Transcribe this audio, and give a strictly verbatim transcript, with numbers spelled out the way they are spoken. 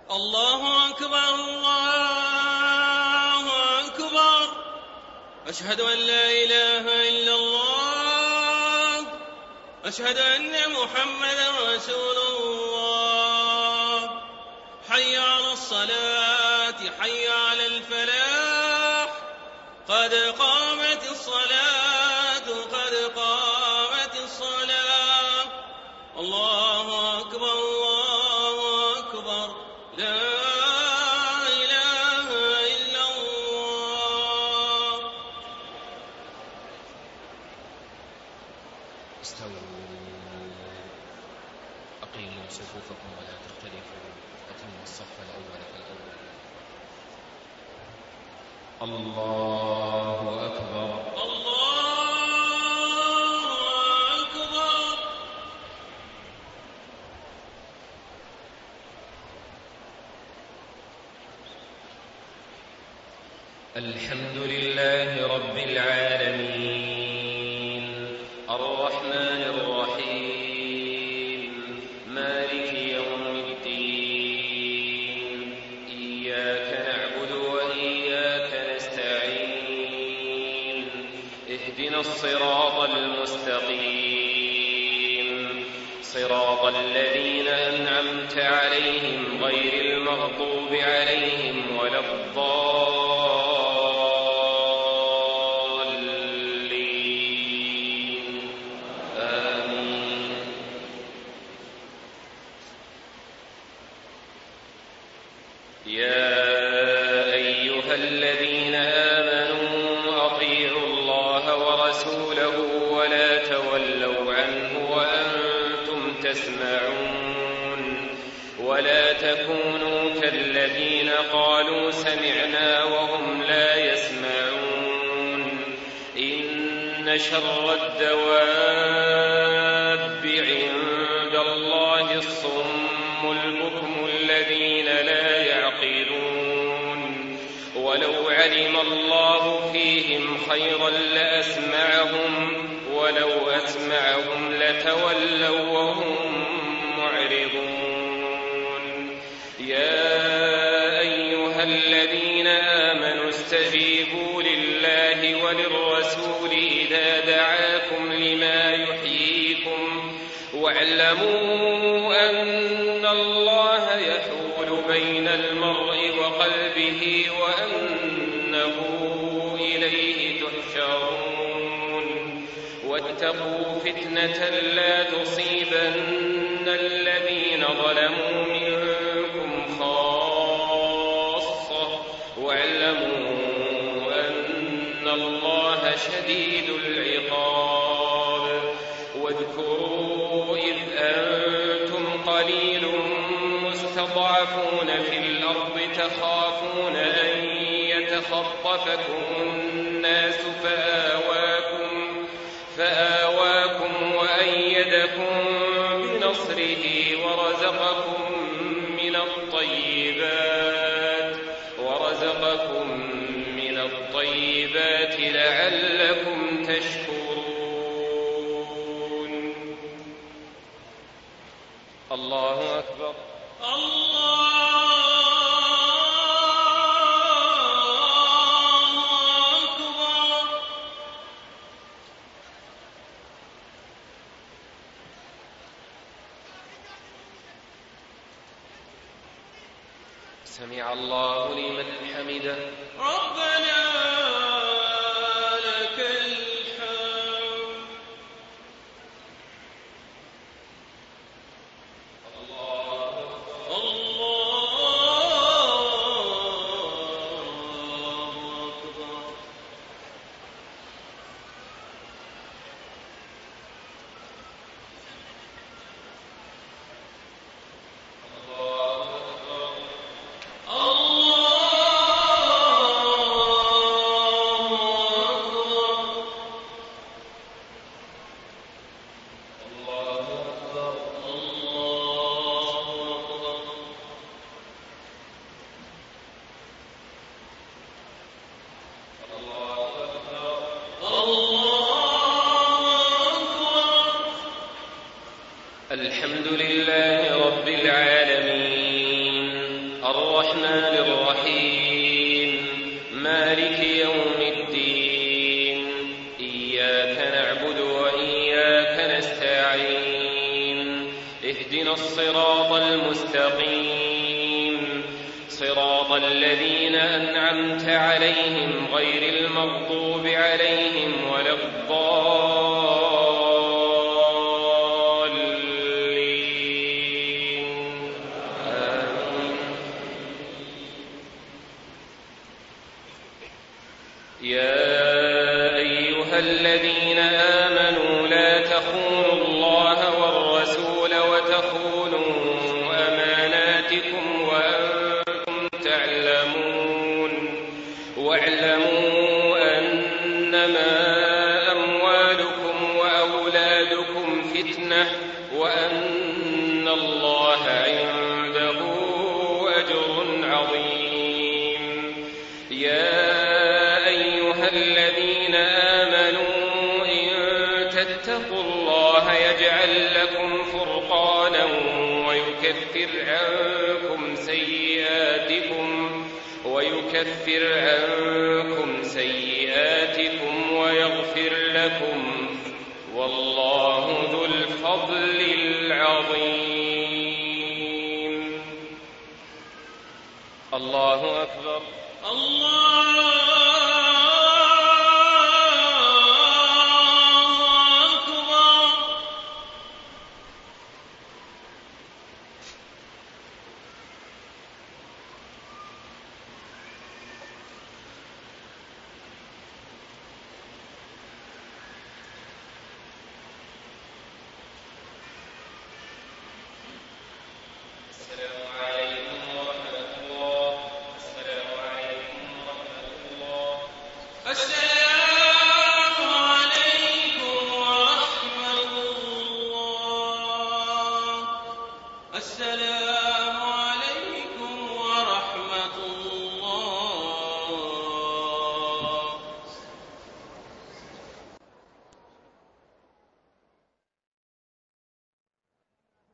الله أكبر الله أكبر أشهد أن لا إله إلا الله أشهد أن محمدا رسول الله حي على الصلاة حي على الفلاح قد قامت الصلاة قد قامت الصلاة الله أكبر الله أكبر لا إله إلا الله. استووا أقيموا صفوفكم ولا تختلفوا أتموا الصف الأول فالأول. الله أكبر الله أكبر. الحمد لله رب العالمين الرحمن الرحيم مالك يوم الدين إياك نعبد وإياك نستعين اهدنا الصراط المستقيم صراط الذين أنعمت عليهم غير المغضوب عليهم ولا الضالين آمين. يا أيها الذين آمنوا أطيعوا الله ورسوله ولا تولوا عنه وأنتم تسمعون ولا تكونوا كالذين قالوا سمعنا وهم لا يسمعون إن شر الدواب عند الله الصم البكم الذين لا يعقلون ولو علم الله فيهم خيرا لأسمعهم ولو أسمعهم لتولوا وهم معرضون. يا أيها الذين آمنوا استجيبوا لله وللرسول إذا دعاكم لما يحييكم واعلموا أن الله يحول بين المرء وقلبه وأنه إليه تحشرون. واتقوا فتنة لا تصيبن الذين ظلموا منكم خاصة واعلموا أن الله شديد العقاب. واذكروا إذ أنتم قليل مستضعفون في الأرض تخافون أن يتخطفكم الناس فآواكم, فآواكم وأيدكم بنصره ورزقكم من الطيبات ورزقكم من الطيبات لعلكم تشكرون. الله أكبر الله أكبر. سمع الله لمن حمده ربنا لك الحمد. الله أكبر. الحمد لله رب العالمين الرحمن الرحيم مالك يوم الدين إياك نعبد وإياك نستعين اهدنا الصراط المستقيم صراط الذين أنعمت عليهم غير المغضوب عليهم ولا الضالين آمين. يا أيها الذين آمنوا لا تخونوا الله والرسول وتخونوا أماناتكم وأنتم تعلمون واعلموا أنما أموالكم وأولادكم فتنة وأن الله عنده أجر عظيم. يا أيها الذين آمنوا إن تتقوا الله يجعل لكم فرقانا ويكفر عنكم سيئاتكم ويكفر عنكم سيئاتكم ويغفر لكم والله ذو الفضل العظيم. الله أكبر. الله السلام